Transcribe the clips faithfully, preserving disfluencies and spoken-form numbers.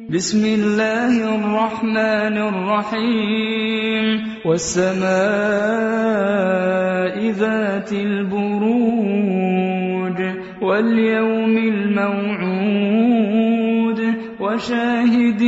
بسم الله الرحمن الرحيم والسماء ذات البروج واليوم الموعود وشاهد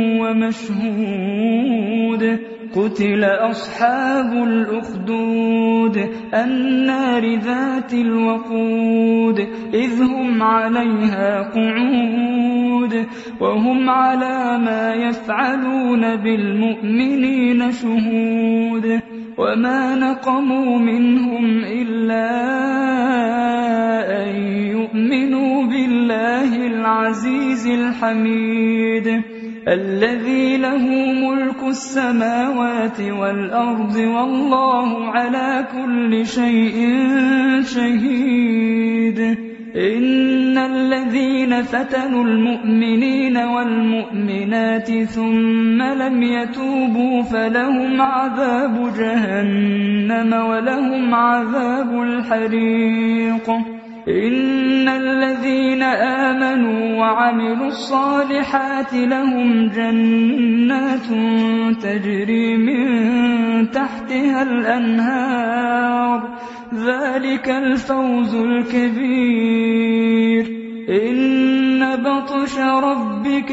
ومشهود قتل أصحاب الأخدود النار ذات الوقود إذ هم عليها قعود وهم على ما يفعلون بالمؤمنين شهود وما نقموا منهم إلا أن يؤمنوا بالله العزيز الحميد الذي له ملك السماوات والأرض والله على كل شيء شهيد إن الذين فتنوا المؤمنين والمؤمنات ثم لم يتوبوا فلهم عذاب جهنم ولهم عذاب الحريق إن الذين آمنوا وعملوا الصالحات لهم جنات تجري من تحتها الأنهار ذلك الفوز الكبير إن بطش ربك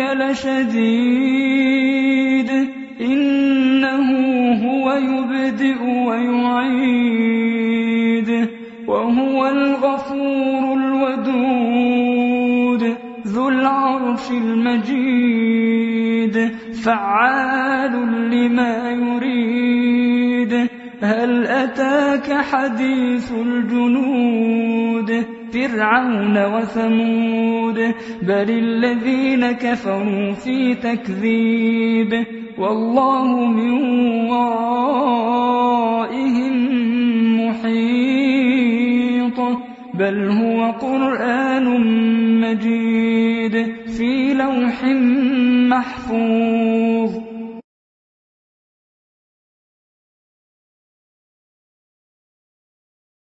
لشديد إنه هو يبدئ ويعيد وهو الغفور الودود ذو العرش المجيد فعال لما يريد هل أتاك حديث الجنود فرعون وثمود بل الذين كفروا في تكذيب والله من ورائهم محيط بل هو قرآن مجيد في لوح محفوظ